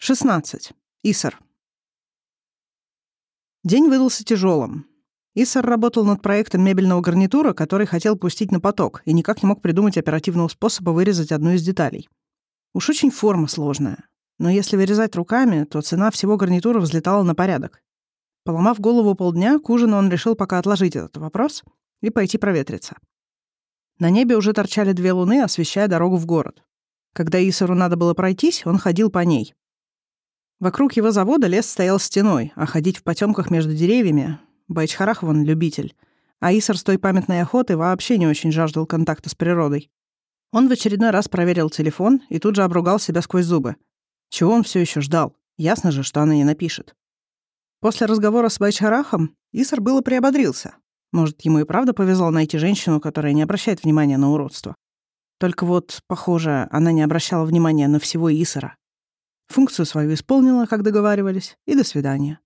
16. Исар. День выдался тяжелым. Исар работал над проектом мебельного гарнитура, который хотел пустить на поток, и никак не мог придумать оперативного способа вырезать одну из деталей. Уж очень форма сложная. Но если вырезать руками, то цена всего гарнитура взлетала на порядок. Поломав голову полдня, к ужину он решил пока отложить этот вопрос и пойти проветриться. На небе уже торчали 2 луны, освещая дорогу в город. Когда Исару надо было пройтись, он ходил по ней. Вокруг его завода лес стоял стеной, а ходить в потемках между деревьями — Байчхарах вон любитель. А Исар с той памятной охоты вообще не очень жаждал контакта с природой. Он в очередной раз проверил телефон и тут же обругал себя сквозь зубы. Чего он все еще ждал? Ясно же, что она не напишет. После разговора с Байчхарахом Исар было приободрился. Может, ему и правда повезло найти женщину, которая не обращает внимания на уродство. Только вот, похоже, она не обращала внимания на всего Исара. Функцию свою исполнила, как договаривались, и до свидания.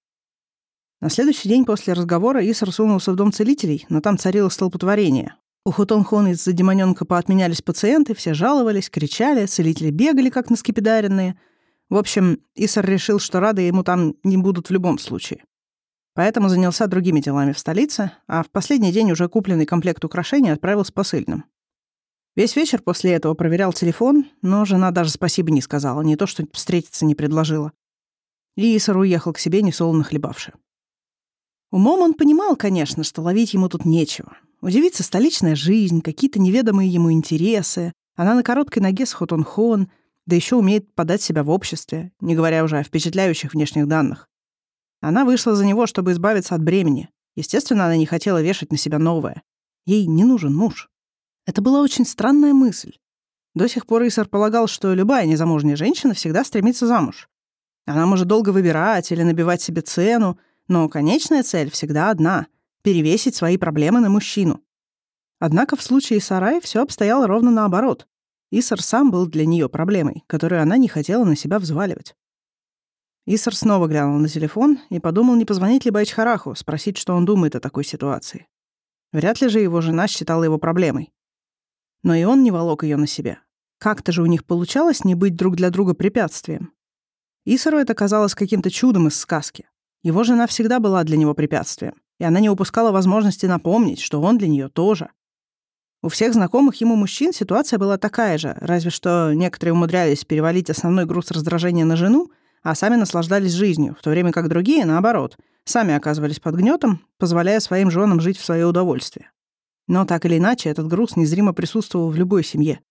На следующий день после разговора Исар сунулся в дом целителей, но там царило столпотворение. У Хотонхона из-за демонёнка поотменялись пациенты, все жаловались, кричали, целители бегали, как наскепидаренные. В общем, Исар решил, что рады ему там не будут в любом случае. Поэтому занялся другими делами в столице, а в последний день уже купленный комплект украшений отправил с посыльным. Весь вечер после этого проверял телефон, но жена даже спасибо не сказала, не то что встретиться не предложила. И Исар уехал к себе, несолоно хлебавши. Умом он понимал, конечно, что ловить ему тут нечего. Удивится столичная жизнь, какие-то неведомые ему интересы. Она на короткой ноге с Хотонхон, да еще умеет подать себя в обществе, не говоря уже о впечатляющих внешних данных. Она вышла за него, чтобы избавиться от бремени. Естественно, она не хотела вешать на себя новое. Ей не нужен муж. Это была очень странная мысль. До сих пор Исар полагал, что любая незамужняя женщина всегда стремится замуж. Она может долго выбирать или набивать себе цену, но конечная цель всегда одна — перевесить свои проблемы на мужчину. Однако в случае с Арай все обстояло ровно наоборот. Исар сам был для нее проблемой, которую она не хотела на себя взваливать. Исар снова глянул на телефон и подумал, не позвонить ли Байчхараху, спросить, что он думает о такой ситуации. Вряд ли же его жена считала его проблемой. Но и он не волок ее на себя. Как-то же у них получалось не быть друг для друга препятствием. Исару это казалось каким-то чудом из сказки. Его жена всегда была для него препятствием, и она не упускала возможности напомнить, что он для нее тоже. У всех знакомых ему мужчин ситуация была такая же, разве что некоторые умудрялись перевалить основной груз раздражения на жену, а сами наслаждались жизнью, в то время как другие, наоборот, сами оказывались под гнетом, позволяя своим женам жить в свое удовольствие. Но так или иначе, этот груз незримо присутствовал в любой семье.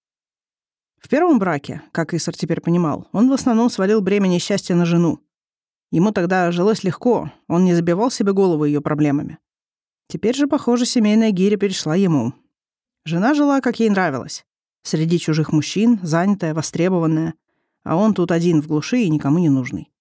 В первом браке, как Исар теперь понимал, он в основном свалил бремя несчастья на жену. Ему тогда жилось легко, он не забивал себе голову ее проблемами. Теперь же, похоже, семейная гиря перешла ему. Жена жила, как ей нравилось. Среди чужих мужчин, занятая, востребованная. А он тут один в глуши и никому не нужный.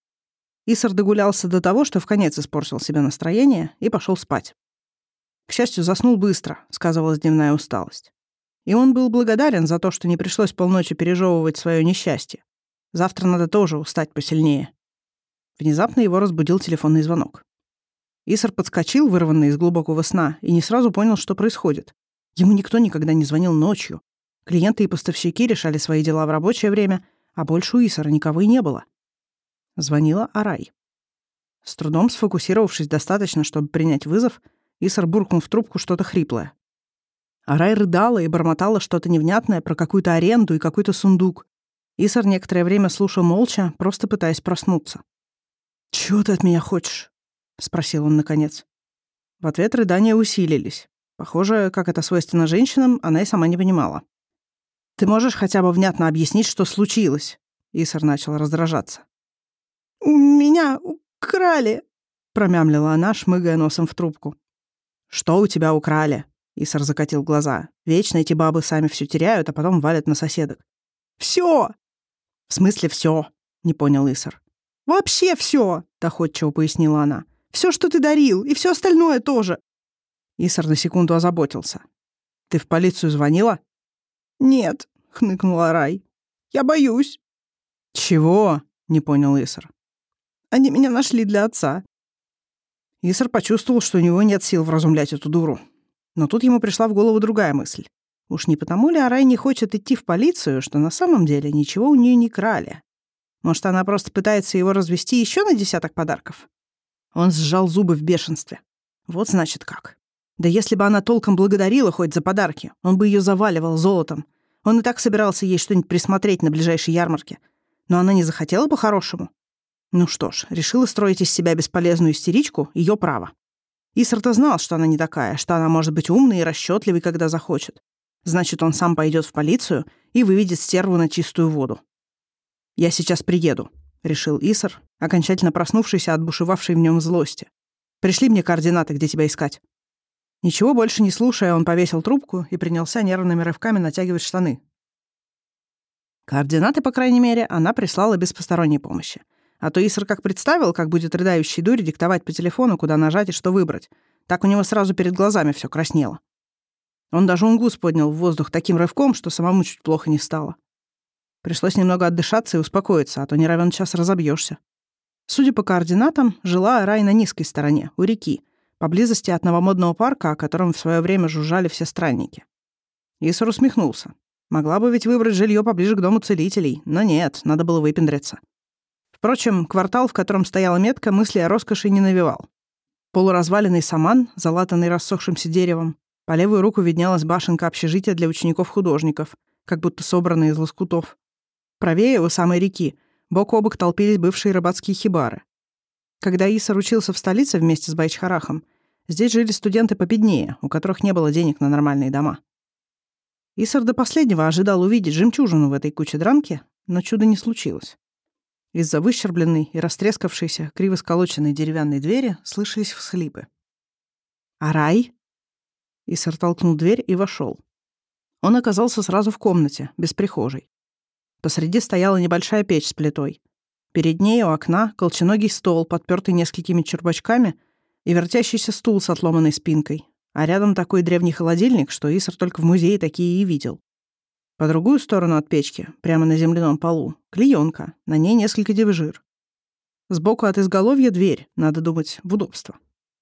Исар догулялся до того, что вконец испортил себе настроение и пошел спать. К счастью, заснул быстро, сказывалась дневная усталость. И он был благодарен за то, что не пришлось полночи пережевывать свое несчастье. Завтра надо тоже устать посильнее. Внезапно его разбудил телефонный звонок. Исар подскочил, вырванный из глубокого сна, и не сразу понял, что происходит. Ему никто никогда не звонил ночью. Клиенты и поставщики решали свои дела в рабочее время, а больше у Исара никого и не было. Звонила Арай. С трудом сфокусировавшись достаточно, чтобы принять вызов, Исар буркнул в трубку что-то хриплое. Арай рыдала и бормотала что-то невнятное про какую-то аренду и какой-то сундук. Исар некоторое время слушал молча, просто пытаясь проснуться. «Чего ты от меня хочешь?» — спросил он наконец. В ответ рыдания усилились. Похоже, как это свойственно женщинам, она и сама не понимала. «Ты можешь хотя бы внятно объяснить, что случилось?» Исар начал раздражаться. «У меня украли!» — промямлила она, шмыгая носом в трубку. «Что у тебя украли?» Исар закатил глаза. «Вечно эти бабы сами все теряют, а потом валят на соседок». «Всё!» «В смысле всё?» — не понял Исар. «Вообще всё!» — доходчиво пояснила она. «Всё, что ты дарил, и всё остальное тоже!» Исар на секунду озаботился. «Ты в полицию звонила?» «Нет», — хныкнула Рай. «Я боюсь». «Чего?» — не понял Исар. «Они меня нашли для отца». Исар почувствовал, что у него нет сил вразумлять эту дуру. Но тут ему пришла в голову другая мысль. Уж не потому ли Арай не хочет идти в полицию, что на самом деле ничего у нее не крали? Может, она просто пытается его развести еще на десяток подарков? Он сжал зубы в бешенстве. Вот значит как. Да если бы она толком благодарила хоть за подарки, он бы ее заваливал золотом. Он и так собирался ей что-нибудь присмотреть на ближайшей ярмарке. Но она не захотела по-хорошему. Ну что ж, решила строить из себя бесполезную истеричку — ее право. Исар-то знал, что она не такая, что она может быть умной и расчетливой, когда захочет. Значит, он сам пойдет в полицию и выведет стерву на чистую воду. «Я сейчас приеду», — решил Исар, окончательно проснувшийся от бушевавшей в нем злости. «Пришли мне координаты, где тебя искать». Ничего больше не слушая, он повесил трубку и принялся нервными рывками натягивать штаны. Координаты, по крайней мере, она прислала без посторонней помощи. А то Исар как представил, как будет рыдающей дуре диктовать по телефону, куда нажать и что выбрать. Так у него сразу перед глазами все краснело. Он даже унгус поднял в воздух таким рывком, что самому чуть плохо не стало. Пришлось немного отдышаться и успокоиться, а то не равен час разобьешься. Судя по координатам, жила Арай на низкой стороне, у реки, поблизости от новомодного парка, о котором в свое время жужжали все странники. Исар усмехнулся. Могла бы ведь выбрать жилье поближе к дому целителей, но нет, надо было выпендриться. Впрочем, квартал, в котором стояла метка, мысли о роскоши не навевал. Полуразваленный саман, залатанный рассохшимся деревом, по левую руку виднелась башенка общежития для учеников-художников, как будто собранная из лоскутов. Правее, у самой реки, бок о бок толпились бывшие рыбацкие хибары. Когда Исар учился в столице вместе с Байчхарахом, здесь жили студенты победнее, у которых не было денег на нормальные дома. Исар до последнего ожидал увидеть жемчужину в этой куче дранки, но чуда не случилось. Из-за выщербленной и растрескавшейся, криво сколоченной деревянной двери слышались всхлипы. «Арай?» Исар толкнул дверь и вошел. Он оказался сразу в комнате, без прихожей. Посреди стояла небольшая печь с плитой. Перед ней у окна колченогий стол, подпертый несколькими черпачками, и вертящийся стул с отломанной спинкой. А рядом такой древний холодильник, что Исар только в музее такие и видел. По другую сторону от печки, прямо на земляном полу, клеенка, на ней несколько девжир. Сбоку от изголовья дверь, надо думать, в удобство.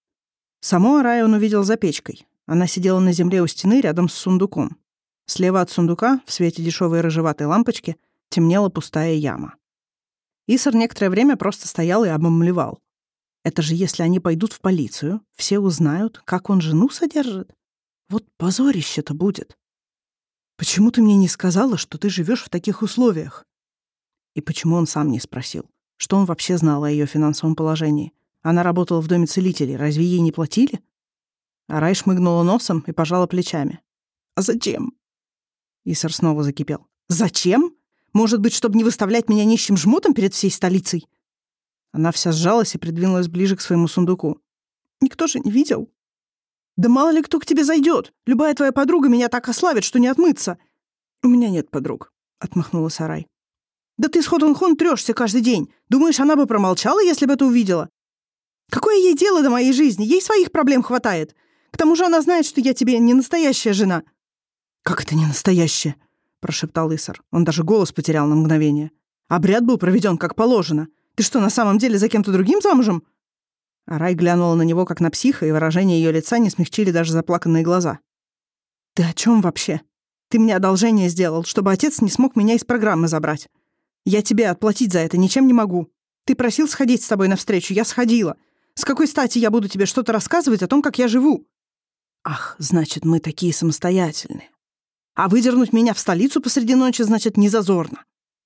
Саму Арай он увидел за печкой. Она сидела на земле у стены рядом с сундуком. Слева от сундука, в свете дешевой рыжеватой лампочки, темнела пустая яма. Исар некоторое время просто стоял и обомлевал. Это же если они пойдут в полицию, все узнают, как он жену содержит. Вот позорище-то будет. Почему ты мне не сказала, что ты живешь в таких условиях? И почему он сам не спросил? Что он вообще знал о ее финансовом положении? Она работала в доме целителей, разве ей не платили? Арай шмыгнула носом и пожала плечами. А зачем? Исар снова закипел. Зачем? Может быть, чтобы не выставлять меня нищим жмотом перед всей столицей? Она вся сжалась и придвинулась ближе к своему сундуку. Никто же не видел. Да мало ли кто к тебе зайдет. Любая твоя подруга меня так ославит, что не отмыться. У меня нет подруг, отмахнулась Арай. Да ты с Хотунхон трёшься каждый день. Думаешь, она бы промолчала, если бы это увидела? Какое ей дело до моей жизни? Ей своих проблем хватает. К тому же она знает, что я тебе не настоящая жена. Как это не настоящая? Прошептал Исар. Он даже голос потерял на мгновение. Обряд был проведен как положено. Ты что, на самом деле за кем-то другим замужем? Арай глянула на него, как на психа, и выражение ее лица не смягчили даже заплаканные глаза. «Ты о чем вообще? Ты мне одолжение сделал, чтобы отец не смог меня из программы забрать. Я тебе отплатить за это ничем не могу. Ты просил сходить с тобой навстречу, я сходила. С какой стати я буду тебе что-то рассказывать о том, как я живу?» «Ах, значит, мы такие самостоятельные. А выдернуть меня в столицу посреди ночи, значит, не зазорно».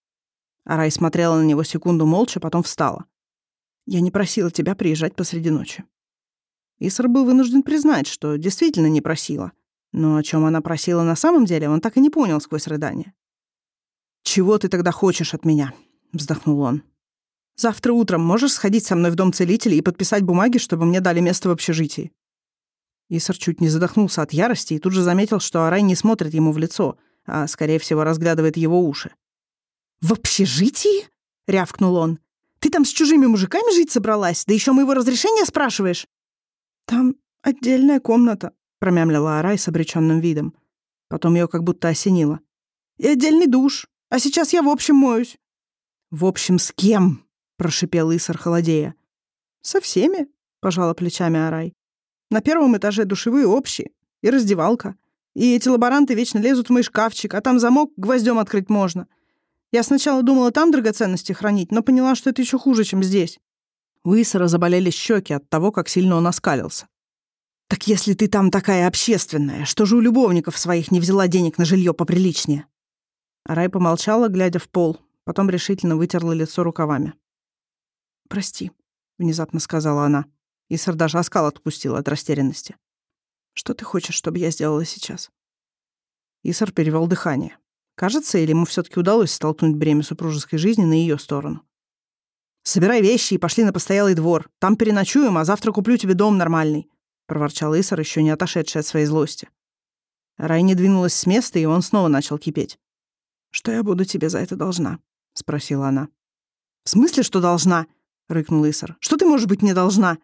Арай смотрела на него секунду молча, потом встала. «Я не просила тебя приезжать посреди ночи». Исар был вынужден признать, что действительно не просила. Но о чем она просила на самом деле, он так и не понял сквозь рыдания. «Чего ты тогда хочешь от меня?» — вздохнул он. «Завтра утром можешь сходить со мной в дом целителей и подписать бумаги, чтобы мне дали место в общежитии?» Исар чуть не задохнулся от ярости и тут же заметил, что Арай не смотрит ему в лицо, а, скорее всего, разглядывает его уши. «В общежитии?» — рявкнул он. «Ты там с чужими мужиками жить собралась? Да еще моего разрешения спрашиваешь?» «Там отдельная комната», — промямлила Арай с обреченным видом. Потом ее как будто осенило. «И отдельный душ. А сейчас я в общем моюсь». «В общем, с кем?» — прошипел Исар, холодея. «Со всеми», — пожала плечами Арай. «На первом этаже душевые общие. И раздевалка. И эти лаборанты вечно лезут в мой шкафчик, а там замок гвоздем открыть можно. Я сначала думала там драгоценности хранить, но поняла, что это еще хуже, чем здесь». У Исара заболели щеки от того, как сильно он оскалился. «Так если ты там такая общественная, что же у любовников своих не взяла денег на жилье поприличнее?» Арай помолчала, глядя в пол, потом решительно вытерла лицо рукавами. «Прости», — внезапно сказала она. Исар даже оскал отпустил от растерянности. «Что ты хочешь, чтобы я сделала сейчас?» Исар перевел дыхание. Кажется, или ему все-таки удалось столкнуть бремя супружеской жизни на ее сторону. «Собирай вещи и пошли на постоялый двор. Там переночуем, а завтра куплю тебе дом нормальный», — проворчал Исар, еще не отошедший от своей злости. Рай не двинулась с места, и он снова начал кипеть. «Что я буду тебе за это должна?» — спросила она. «В смысле, что должна?» — рыкнул Исар. «Что ты, может быть, не должна?»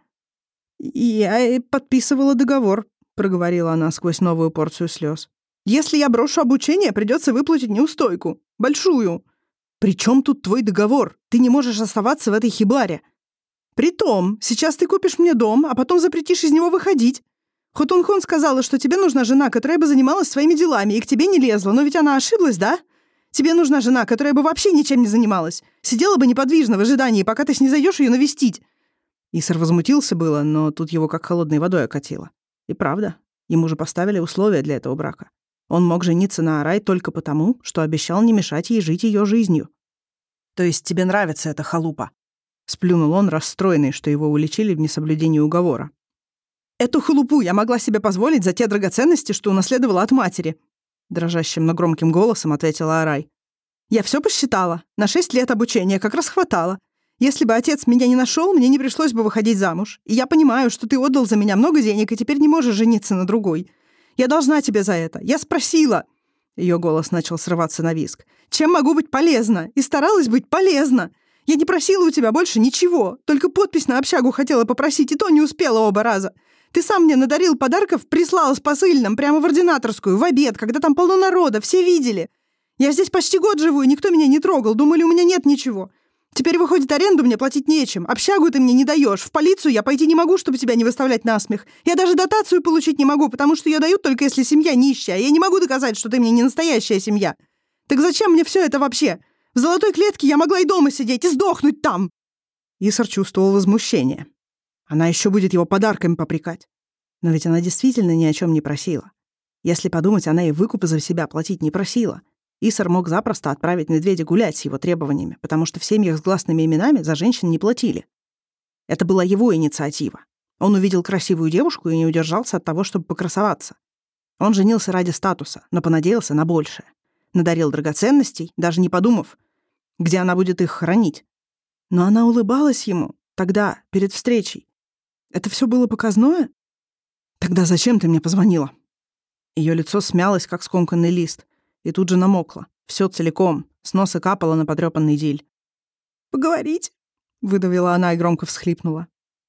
«Я подписывала договор», — проговорила она сквозь новую порцию слез. «Если я брошу обучение, придется выплатить неустойку. Большую. «При чем тут твой договор? Ты не можешь оставаться в этой хибаре. Притом, сейчас ты купишь мне дом, а потом запретишь из него выходить. Хотунхон сказала, что тебе нужна жена, которая бы занималась своими делами и к тебе не лезла, но ведь она ошиблась, да? Тебе нужна жена, которая бы вообще ничем не занималась. Сидела бы неподвижно в ожидании, пока ты снизойдешь ее навестить». Исар возмутился было, но тут его как холодной водой окатило. И правда, ему же поставили условия для этого брака. Он мог жениться на Арай только потому, что обещал не мешать ей жить ее жизнью. «То есть тебе нравится эта халупа?» — сплюнул он, расстроенный, что его уличили в несоблюдении уговора. «Эту халупу я могла себе позволить за те драгоценности, что унаследовала от матери», — дрожащим, но громким голосом ответила Арай. «Я все посчитала. На 6 лет обучения как раз хватало. Если бы отец меня не нашел, мне не пришлось бы выходить замуж. И я понимаю, что ты отдал за меня много денег и теперь не можешь жениться на другой. Я должна тебе за это. Я спросила». Ее голос начал срываться на визг. «Чем могу быть полезна? И старалась быть полезна. Я не просила у тебя больше ничего. Только подпись на общагу хотела попросить, и то не успела оба раза. Ты сам мне надарил подарков, прислал с посыльным прямо в ординаторскую, в обед, когда там полно народа, все видели. Я здесь почти год живу, и никто меня не трогал. Думали, у меня нет ничего. Теперь, выходит, аренду мне платить нечем. Общагу ты мне не даешь. В полицию я пойти не могу, чтобы тебя не выставлять насмех. Я даже дотацию получить не могу, потому что ее дают только если семья нищая. Я не могу доказать, что ты мне не настоящая семья. Так зачем мне все это вообще? В золотой клетке я могла и дома сидеть, и сдохнуть там». Исар чувствовал возмущение. Она еще будет его подарками попрекать. Но ведь она действительно ни о чем не просила. Если подумать, она и выкупы за себя платить не просила. Исар мог запросто отправить медведя гулять с его требованиями, потому что в семьях с гласными именами за женщин не платили. Это была его инициатива. Он увидел красивую девушку и не удержался от того, чтобы покрасоваться. Он женился ради статуса, но понадеялся на большее. Надарил драгоценностей, даже не подумав, где она будет их хранить. Но она улыбалась ему тогда, перед встречей. Это все было показное? Тогда зачем ты мне позвонила? Ее лицо смялось, как скомканный лист, и тут же намокло. Все целиком, с носа капало на потрёпанный диль. «Поговорить?» — выдавила она и громко всхлипнула.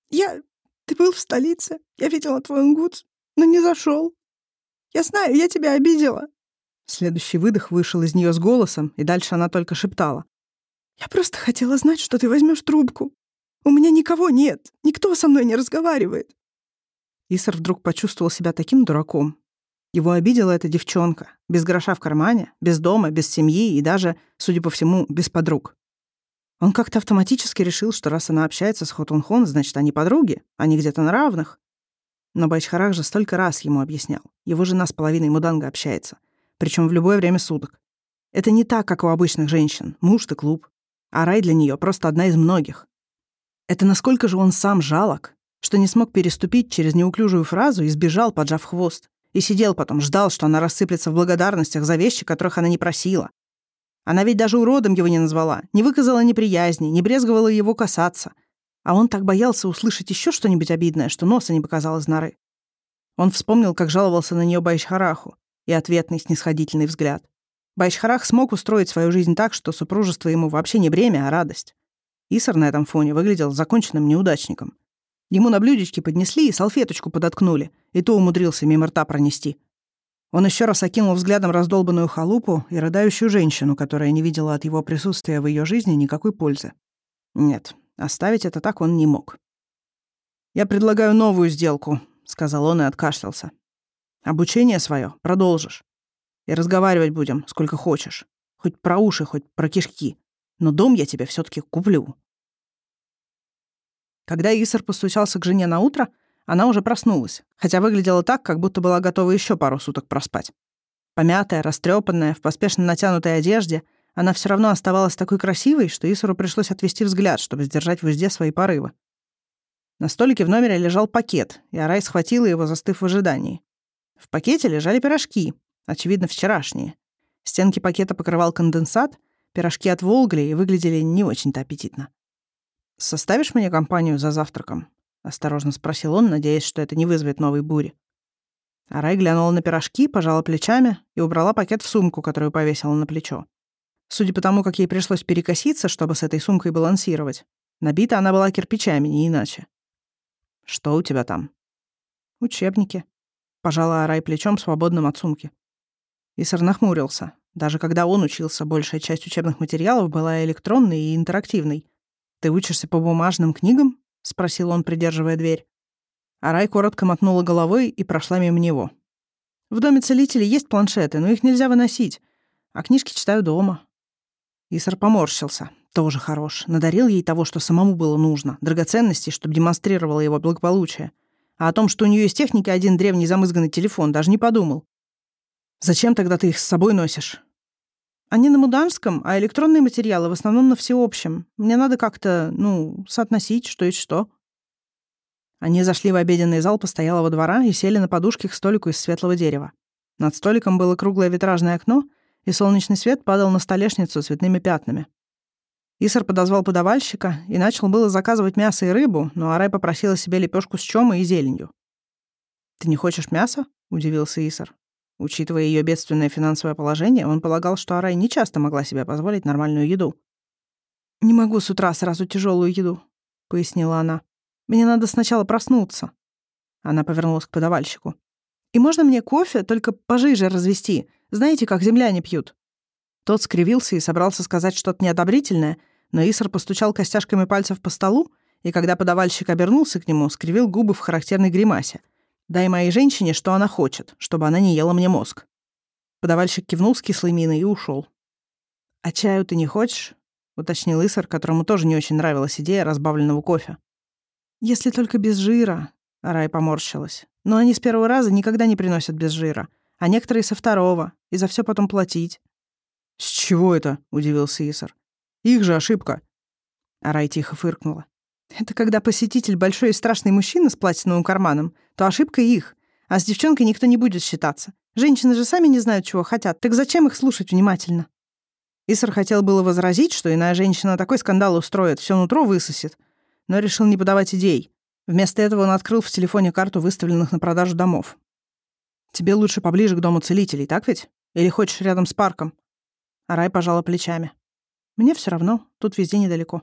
Ты был в столице, я видела твой унгутс, но не зашел. Я знаю, я тебя обидела». Следующий выдох вышел из нее с голосом, и дальше она только шептала. «Я просто хотела знать, что ты возьмешь трубку. У меня никого нет, никто со мной не разговаривает». Исар вдруг почувствовал себя таким дураком. Его обидела эта девчонка, без гроша в кармане, без дома, без семьи и даже, судя по всему, без подруг. Он как-то автоматически решил, что раз она общается с Хотунхон, значит, они подруги, они где-то на равных. Но Байчхарах же столько раз ему объяснял. Его жена с половиной муданга общается, причем в любое время суток. Это не так, как у обычных женщин. Муж-то клуб. А Рай для нее просто одна из многих. Это насколько же он сам жалок, что не смог переступить через неуклюжую фразу и сбежал, поджав хвост. И сидел потом, ждал, что она рассыплется в благодарностях за вещи, которых она не просила. Она ведь даже уродом его не назвала, не выказала неприязни, не брезговала его касаться. А он так боялся услышать еще что-нибудь обидное, что носа не показал из норы. Он вспомнил, как жаловался на нее Байчхараху, и ответный снисходительный взгляд. Байчхарах смог устроить свою жизнь так, что супружество ему вообще не бремя, а радость. Исар на этом фоне выглядел законченным неудачником. Ему на блюдечке поднесли и салфеточку подоткнули, и то умудрился мимо рта пронести. Он еще раз окинул взглядом раздолбанную халупу и рыдающую женщину, которая не видела от его присутствия в ее жизни никакой пользы. Нет, оставить это так он не мог. «Я предлагаю новую сделку», — сказал он и откашлялся. «Обучение свое продолжишь. И разговаривать будем, сколько хочешь. Хоть про уши, хоть про кишки. Но дом я тебе все-таки куплю». Когда Исар постучался к жене на утро, она уже проснулась, хотя выглядела так, как будто была готова еще пару суток проспать. Помятая, растрепанная, в поспешно натянутой одежде, она все равно оставалась такой красивой, что Исару пришлось отвести взгляд, чтобы сдержать в узде свои порывы. На столике в номере лежал пакет, и Арай схватила его, застыв в ожидании. В пакете лежали пирожки, очевидно, вчерашние. Стенки пакета покрывал конденсат, пирожки отволгли и выглядели не очень-то аппетитно. «Составишь мне компанию за завтраком?» — осторожно спросил он, надеясь, что это не вызовет новой бури. Арай глянула на пирожки, пожала плечами и убрала пакет в сумку, которую повесила на плечо. Судя по тому, как ей пришлось перекоситься, чтобы с этой сумкой балансировать, набита она была кирпичами, не иначе. «Что у тебя там?» «Учебники», — пожала Арай плечом, свободным от сумки. Исар нахмурился. Даже когда он учился, большая часть учебных материалов была электронной и интерактивной. «Ты учишься по бумажным книгам?» — спросил он, придерживая дверь. Арай коротко мотнула головой и прошла мимо него. «В доме целителей есть планшеты, но их нельзя выносить, а книжки читаю дома». Исар поморщился. Тоже хорош. Надарил ей того, что самому было нужно, драгоценностей, чтобы демонстрировало его благополучие. А о том, что у нее из техники один древний замызганный телефон, даже не подумал. «Зачем тогда ты их с собой носишь?» «Они на муданском, а электронные материалы в основном на всеобщем. Мне надо как-то, соотносить, что есть что». Они зашли в обеденный зал постоялого двора и сели на подушки к столику из светлого дерева. Над столиком было круглое витражное окно, и солнечный свет падал на столешницу цветными пятнами. Исар подозвал подавальщика и начал было заказывать мясо и рыбу, но Арай попросила себе лепешку с чомой и зеленью. «Ты не хочешь мяса?» — удивился Исар. Учитывая ее бедственное финансовое положение, он полагал, что Арай нечасто могла себе позволить нормальную еду. «Не могу с утра сразу тяжелую еду», — пояснила она. «Мне надо сначала проснуться». Она повернулась к подавальщику. «И можно мне кофе, только пожиже развести? Знаете, как земляне пьют?» Тот скривился и собрался сказать что-то неодобрительное, но Исар постучал костяшками пальцев по столу, и когда подавальщик обернулся к нему, скривил губы в характерной гримасе. «Дай моей женщине, что она хочет, чтобы она не ела мне мозг». Подавальщик кивнул с кислой миной и ушел. «А чаю ты не хочешь?» — уточнил Исар, которому тоже не очень нравилась идея разбавленного кофе. «Если только без жира», — Арай поморщилась. «Но они с первого раза никогда не приносят без жира, а некоторые со второго, и за все потом платить». «С чего это?» — удивился Исар. «Их же ошибка». Арай тихо фыркнула. «Это когда посетитель большой и страшный мужчина с платиновым карманом, то ошибка их, а с девчонкой никто не будет считаться. Женщины же сами не знают, чего хотят, так зачем их слушать внимательно?» Исар хотел было возразить, что иная женщина такой скандал устроит, все нутро высосет, но решил не подавать идей. Вместо этого он открыл в телефоне карту выставленных на продажу домов. «Тебе лучше поближе к дому целителей, так ведь? Или хочешь рядом с парком?» Арай пожала плечами. «Мне все равно, тут везде недалеко».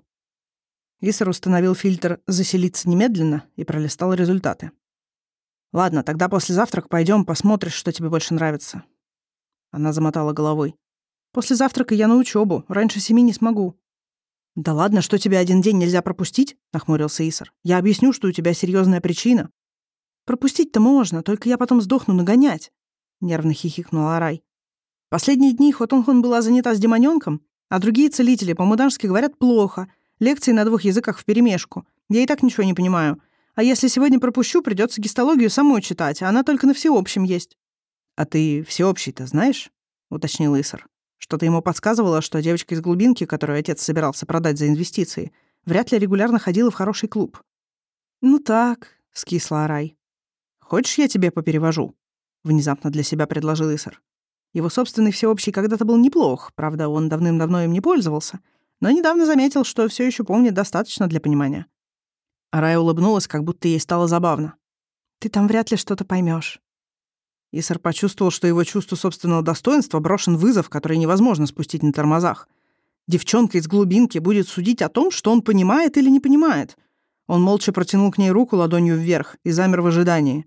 Исар установил фильтр «Заселиться немедленно» и пролистал результаты. «Ладно, тогда после завтрака пойдем, посмотришь, что тебе больше нравится». Она замотала головой. «После завтрака я на учебу, раньше 7 не смогу». «Да ладно, что тебе один день нельзя пропустить?» — нахмурился Исар. «Я объясню, что у тебя серьезная причина». «Пропустить-то можно, только я потом сдохну нагонять», — нервно хихикнула Арай. «Последние дни Хотонхон была занята с демонёнком, а другие целители по-мудански говорят плохо, лекции на 2 языках вперемешку. Я и так ничего не понимаю. А если сегодня пропущу, придется гистологию самой читать, а она только на всеобщем есть». «А ты всеобщий-то знаешь?» — уточнил Исар. Что-то ему подсказывало, что девочка из глубинки, которую отец собирался продать за инвестиции, вряд ли регулярно ходила в хороший клуб. «Ну так», — скисла Арай. «Хочешь, я тебе поперевожу?» — внезапно для себя предложил Исар. Его собственный всеобщий когда-то был неплох, правда, он давным-давно им не пользовался, но недавно заметил, что все еще помнит достаточно для понимания. Арай улыбнулась, как будто ей стало забавно. «Ты там вряд ли что-то поймешь. Исар почувствовал, что его чувству собственного достоинства брошен вызов, который невозможно спустить на тормозах. Девчонка из глубинки будет судить о том, что он понимает или не понимает. Он молча протянул к ней руку ладонью вверх и замер в ожидании.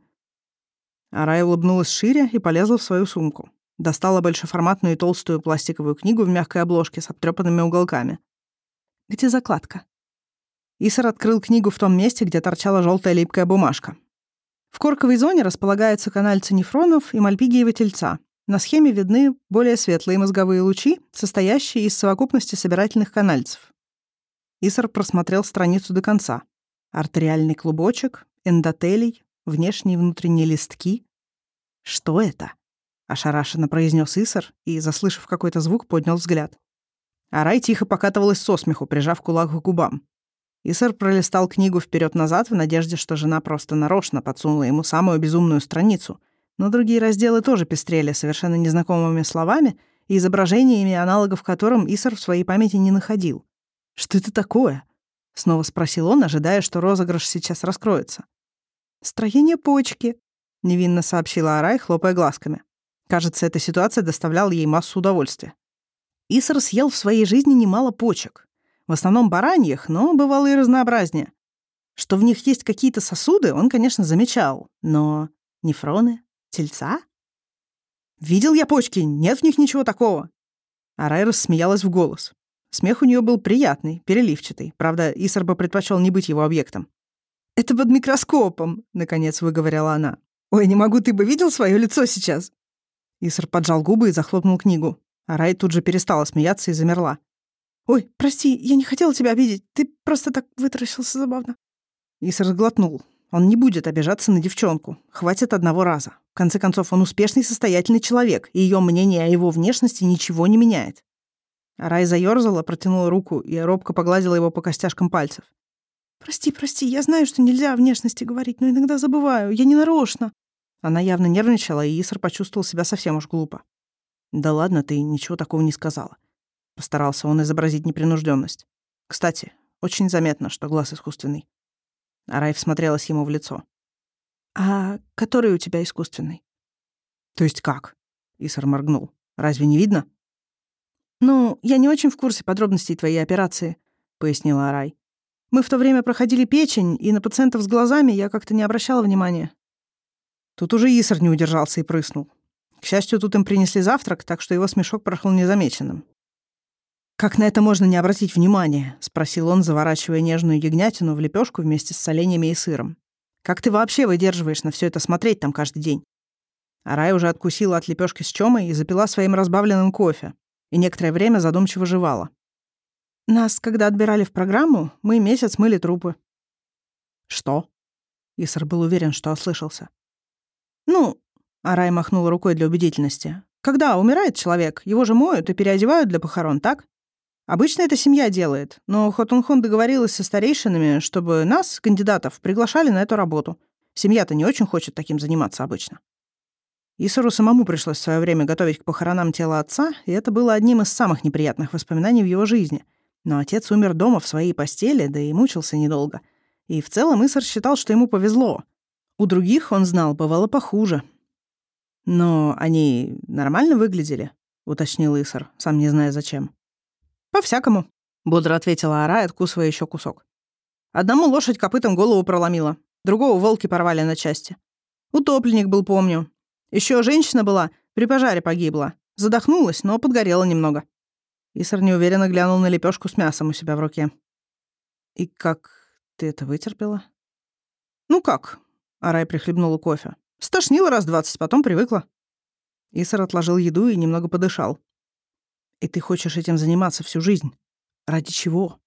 Арай улыбнулась шире и полезла в свою сумку. Достала большеформатную и толстую пластиковую книгу в мягкой обложке с обтрёпанными уголками. «Где закладка?» Исар открыл книгу в том месте, где торчала желтая липкая бумажка. В корковой зоне располагаются канальцы нефронов и мальпигиева тельца. На схеме видны более светлые мозговые лучи, состоящие из совокупности собирательных канальцев. Исар просмотрел страницу до конца. Артериальный клубочек, эндотелий, внешние и внутренние листки. «Что это?» — ошарашенно произнес Исар и, заслышав какой-то звук, поднял взгляд. Арай тихо покатывалась со смеху, прижав кулак к губам. Исар пролистал книгу вперед-назад в надежде, что жена просто нарочно подсунула ему самую безумную страницу, но другие разделы тоже пестрели совершенно незнакомыми словами и изображениями, аналогов которым Исар в своей памяти не находил. «Что это такое?» — снова спросил он, ожидая, что розыгрыш сейчас раскроется. «Строение почки», — невинно сообщила Арай, хлопая глазками. Кажется, эта ситуация доставляла ей массу удовольствия. Исар съел в своей жизни немало почек. В основном бараньих, но бывало и разнообразнее. Что в них есть какие-то сосуды, он, конечно, замечал. Но нефроны? Тельца? «Видел я почки, нет в них ничего такого». Арай рассмеялась в голос. Смех у нее был приятный, переливчатый. Правда, Исар бы предпочел не быть его объектом. «Это под микроскопом», — наконец выговорила она. «Ой, не могу, ты бы видел свое лицо сейчас?» Исар поджал губы и захлопнул книгу. Арай тут же перестала смеяться и замерла. «Ой, прости, я не хотела тебя обидеть. Ты просто так вытаращился забавно». Исар сглотнул. Он не будет обижаться на девчонку. Хватит одного раза. В конце концов, он успешный, состоятельный человек, и ее мнение о его внешности ничего не меняет. Арай заёрзала, протянула руку и робко погладила его по костяшкам пальцев. «Прости, я знаю, что нельзя о внешности говорить, но иногда забываю. Я не нарочно». Она явно нервничала, и Исар почувствовал себя совсем уж глупо. «Да ладно, ты ничего такого не сказала». Постарался он изобразить непринужденность. «Кстати, очень заметно, что глаз искусственный». Арай всмотрелась ему в лицо. «А который у тебя искусственный?» «То есть как?» Исар моргнул. «Разве не видно?» «Ну, я не очень в курсе подробностей твоей операции», — пояснила Арай. «Мы в то время проходили печень, и на пациентов с глазами я как-то не обращала внимания». Тут уже Исар не удержался и прыснул. К счастью, тут им принесли завтрак, так что его смешок прошел незамеченным. «Как на это можно не обратить внимания?» — спросил он, заворачивая нежную ягнятину в лепешку вместе с соленьями и сыром. «Как ты вообще выдерживаешь на все это смотреть там каждый день?» Арай уже откусила от лепешки с чомой и запила своим разбавленным кофе, и некоторое время задумчиво жевала. «Нас, когда отбирали в программу, мы месяц мыли трупы». «Что?» Исар был уверен, что ослышался. «Ну...» — Арай махнула рукой для убедительности. «Когда умирает человек, его же моют и переодевают для похорон, так? Обычно это семья делает, но Хотунхон договорилась со старейшинами, чтобы нас, кандидатов, приглашали на эту работу. Семья-то не очень хочет таким заниматься обычно». Исару самому пришлось в свое время готовить к похоронам тело отца, и это было одним из самых неприятных воспоминаний в его жизни. Но отец умер дома в своей постели, да и мучился недолго. И в целом Исар считал, что ему повезло. У других, он знал, бывало похуже. «Но они нормально выглядели?» — уточнил Исар, сам не зная зачем. «По-всякому», — бодро ответила Арай, откусывая еще кусок. «Одному лошадь копытом голову проломила, другого волки порвали на части. Утопленник был, помню. Еще женщина была, при пожаре погибла. Задохнулась, но подгорела немного». Исар неуверенно глянул на лепешку с мясом у себя в руке. «И как ты это вытерпела?» «Ну как?» — Арай прихлебнула кофе. «Стошнила раз 20, потом привыкла». Исар отложил еду и немного подышал. «И ты хочешь этим заниматься всю жизнь? Ради чего?»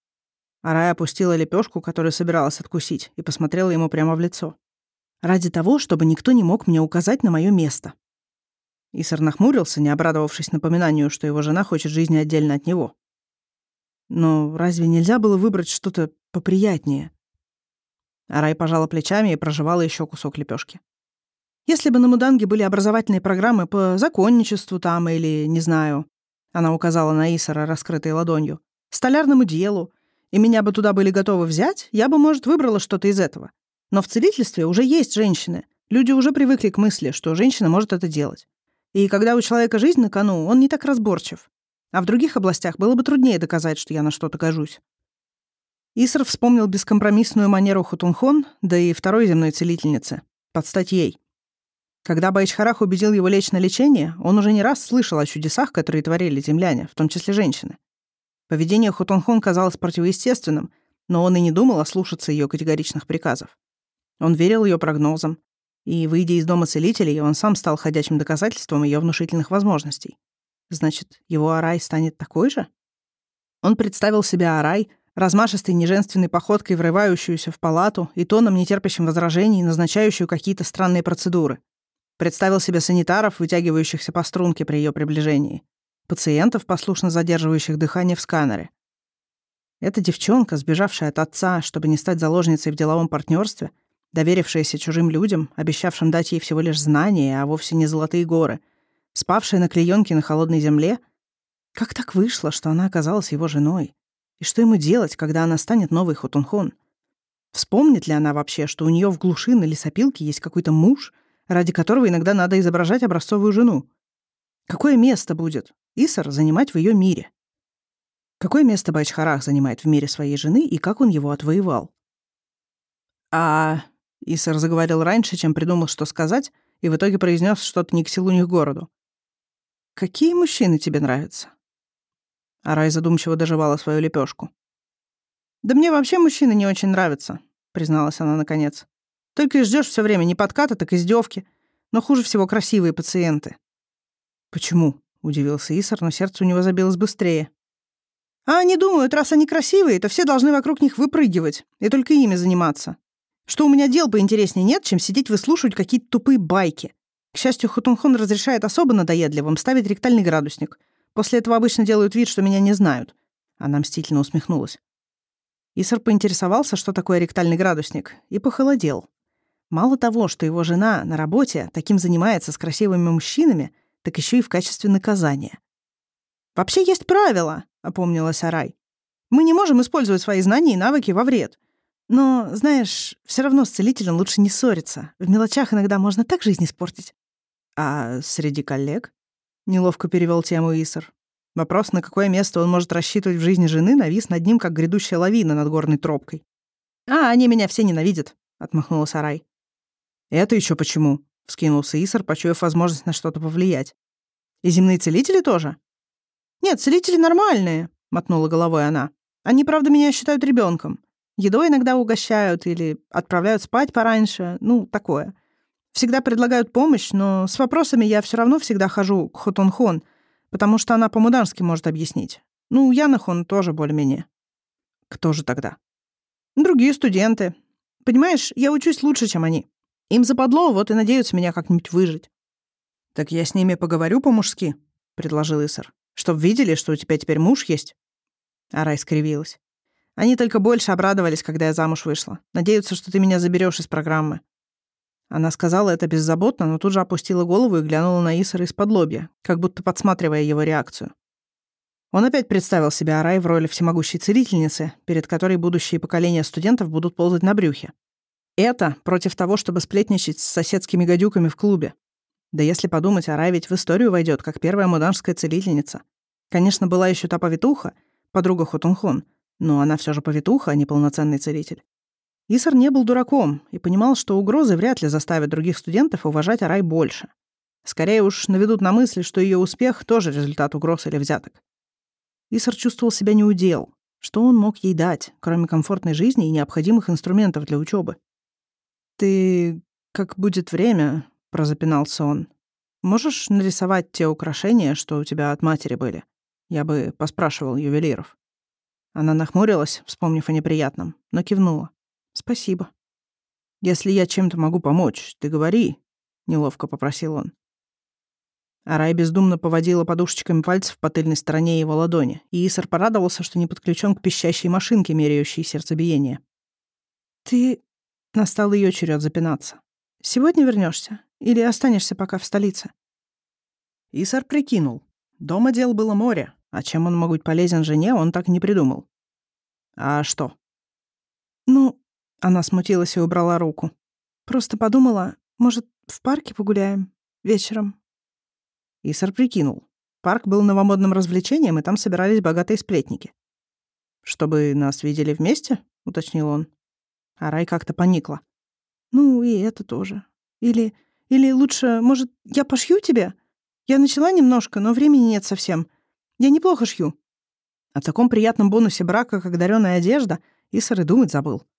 Арай опустила лепешку, которую собиралась откусить, и посмотрела ему прямо в лицо. «Ради того, чтобы никто не мог мне указать на мое место». Исар нахмурился, не обрадовавшись напоминанию, что его жена хочет жизни отдельно от него. «Но разве нельзя было выбрать что-то поприятнее?» Арай пожала плечами и прожевала еще кусок лепешки. «Если бы на Муданге были образовательные программы по законничеству там или, не знаю...» Она указала на Исара, раскрытой ладонью. «Столярному делу. И меня бы туда были готовы взять, я бы, может, выбрала что-то из этого. Но в целительстве уже есть женщины. Люди уже привыкли к мысли, что женщина может это делать. И когда у человека жизнь на кону, он не так разборчив. А в других областях было бы труднее доказать, что я на что-то гожусь». Исар вспомнил бескомпромиссную манеру Хотунхон, да и второй земной целительницы, под стать ей. Когда Байчхарах убедил его лечь на лечение, он уже не раз слышал о чудесах, которые творили земляне, в том числе женщины. Поведение Хотунхон казалось противоестественным, но он и не думал ослушаться ее категоричных приказов. Он верил ее прогнозам. И, выйдя из дома целителей, он сам стал ходячим доказательством ее внушительных возможностей. Значит, его Арай станет такой же? Он представил себя Арай, размашистой неженственной походкой, врывающуюся в палату и тоном, нетерпящим возражений, назначающую какие-то странные процедуры. Представил себе санитаров, вытягивающихся по струнке при ее приближении. Пациентов, послушно задерживающих дыхание в сканере. Эта девчонка, сбежавшая от отца, чтобы не стать заложницей в деловом партнерстве, доверившаяся чужим людям, обещавшим дать ей всего лишь знания, а вовсе не золотые горы, спавшая на клеёнке на холодной земле. Как так вышло, что она оказалась его женой? И что ему делать, когда она станет новой Хотунхон? Вспомнит ли она вообще, что у нее в глуши на лесопилке есть какой-то муж, ради которого иногда надо изображать образцовую жену? Какое место будет Исар занимать в ее мире? Какое место Байчхарах занимает в мире своей жены и как он его отвоевал? Исар заговорил раньше, чем придумал, что сказать, и в итоге произнес что-то ни к селу, ни к городу. «Какие мужчины тебе нравятся?» Арай задумчиво дожевала свою лепешку. «Да мне вообще мужчины не очень нравятся», — призналась она наконец. «Только и ждешь все время не подката, так издевки. Но хуже всего красивые пациенты». «Почему?» — удивился Исар, но сердце у него забилось быстрее. «А они думают, раз они красивые, то все должны вокруг них выпрыгивать и только ими заниматься. Что у меня дел поинтереснее нет, чем сидеть выслушивать какие-то тупые байки. К счастью, Хотунхон разрешает особо надоедливым ставить ректальный градусник. После этого обычно делают вид, что меня не знают». Она мстительно усмехнулась. Исар поинтересовался, что такое ректальный градусник, и похолодел. Мало того, что его жена на работе таким занимается с красивыми мужчинами, так еще и в качестве наказания. «Вообще есть правила», — опомнилась Арай. «Мы не можем использовать свои знания и навыки во вред. Но, знаешь, все равно с целителем лучше не ссориться. В мелочах иногда можно так жизнь испортить». «А среди коллег?» — неловко перевел тему Исар. Вопрос, на какое место он может рассчитывать в жизни жены, навис над ним, как грядущая лавина над горной тропкой. Они меня все ненавидят», — отмахнулась Арай. «Это еще почему?» — вскинулся Исар, почуяв возможность на что-то повлиять. «И земные целители тоже?» «Нет, целители нормальные», — мотнула головой она. «Они, правда, меня считают ребенком. Едой иногда угощают или отправляют спать пораньше, такое. Всегда предлагают помощь, но с вопросами я все равно всегда хожу к Хотунхон, потому что она по-мудански может объяснить. Янахон тоже более-менее». «Кто же тогда?» «Другие студенты. Понимаешь, я учусь лучше, чем они. Им западло, вот и надеются меня как-нибудь выжить». «Так я с ними поговорю по-мужски», — предложил Исар. «Чтоб видели, что у тебя теперь муж есть». Арай скривилась. «Они только больше обрадовались, когда я замуж вышла. Надеются, что ты меня заберешь из программы». Она сказала это беззаботно, но тут же опустила голову и глянула на Исара из-под лобья, как будто подсматривая его реакцию. Он опять представил себя Арай в роли всемогущей целительницы, перед которой будущие поколения студентов будут ползать на брюхе. Это против того, чтобы сплетничать с соседскими гадюками в клубе. Да если подумать, Арай ведь в историю войдет как первая муданская целительница. Конечно, была еще та повитуха, подруга Хотунхон, но она все же повитуха, а не полноценный целитель. Исар не был дураком и понимал, что угрозы вряд ли заставят других студентов уважать Арай больше. Скорее уж наведут на мысль, что ее успех тоже результат угроз или взяток. Исар чувствовал себя неудел. Что он мог ей дать, кроме комфортной жизни и необходимых инструментов для учебы? «Ты, как будет время», — прозапинался он, «можешь нарисовать те украшения, что у тебя от матери были? Я бы поспрашивал ювелиров». Она нахмурилась, вспомнив о неприятном, но кивнула. «Спасибо». «Если я чем-то могу помочь, ты говори», — неловко попросил он. Арай бездумно поводила подушечками пальцев по тыльной стороне его ладони, и Исар порадовался, что не подключен к пищащей машинке, меряющей сердцебиение. «Ты...» — настал ее черед запинаться. «Сегодня вернешься? Или останешься пока в столице?» Исар прикинул. Дома дел было море, а чем он мог быть полезен жене, он так и не придумал. «А что?» Она смутилась и убрала руку. «Просто подумала, может, в парке погуляем? Вечером?» Исар прикинул. Парк был новомодным развлечением, и там собирались богатые сплетники. «Чтобы нас видели вместе?» — уточнил он. Арай как-то поникла. «И это тоже. Или лучше, может, я пошью тебе? Я начала немножко, но времени нет совсем. Я неплохо шью». О таком приятном бонусе брака, как дарёная одежда, Исар и думать забыл.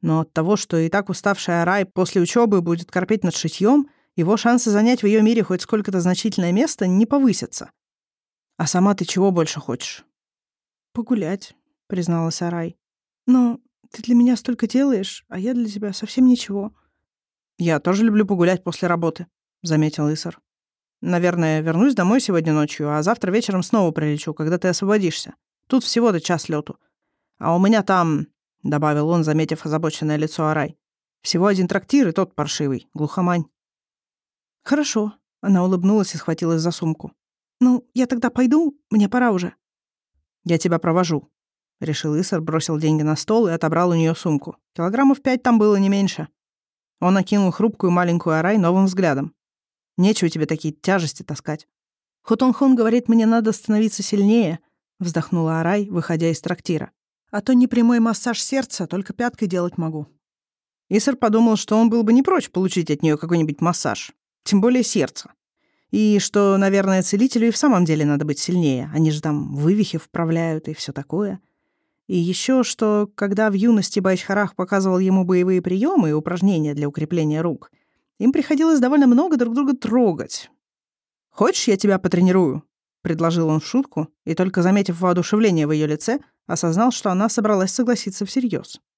Но от того, что и так уставший Арай после учебы будет корпеть над шитьем, его шансы занять в ее мире хоть сколько-то значительное место не повысятся. А сама ты чего больше хочешь? «Погулять», — призналась Арай. «Но ты для меня столько делаешь, а я для тебя совсем ничего». «Я тоже люблю погулять после работы», — заметил Исар. «Наверное, вернусь домой сегодня ночью, а завтра вечером снова прилечу, когда ты освободишься. Тут всего-то час лету. А у меня там...» — добавил он, заметив озабоченное лицо Арай. «Всего один трактир, и тот паршивый, глухомань». «Хорошо», — она улыбнулась и схватилась за сумку. «Ну, я тогда пойду, мне пора уже». «Я тебя провожу», — решил Исар, бросил деньги на стол и отобрал у нее сумку. Килограммов 5 там было, не меньше. Он окинул хрупкую маленькую Арай новым взглядом. «Нечего тебе такие тяжести таскать». «Хотонхон говорит, мне надо становиться сильнее», — вздохнула Арай, выходя из трактира. «А то не прямой массаж сердца, только пяткой делать могу». Исар подумал, что он был бы не прочь получить от нее какой-нибудь массаж, тем более сердце. И что, наверное, целителю и в самом деле надо быть сильнее. Они же там вывихи вправляют и все такое. И еще, что когда в юности Байчхарах показывал ему боевые приемы и упражнения для укрепления рук, им приходилось довольно много друг друга трогать. «Хочешь, я тебя потренирую?» — предложил он в шутку, и только заметив воодушевление в ее лице, осознал, что она собралась согласиться всерьез.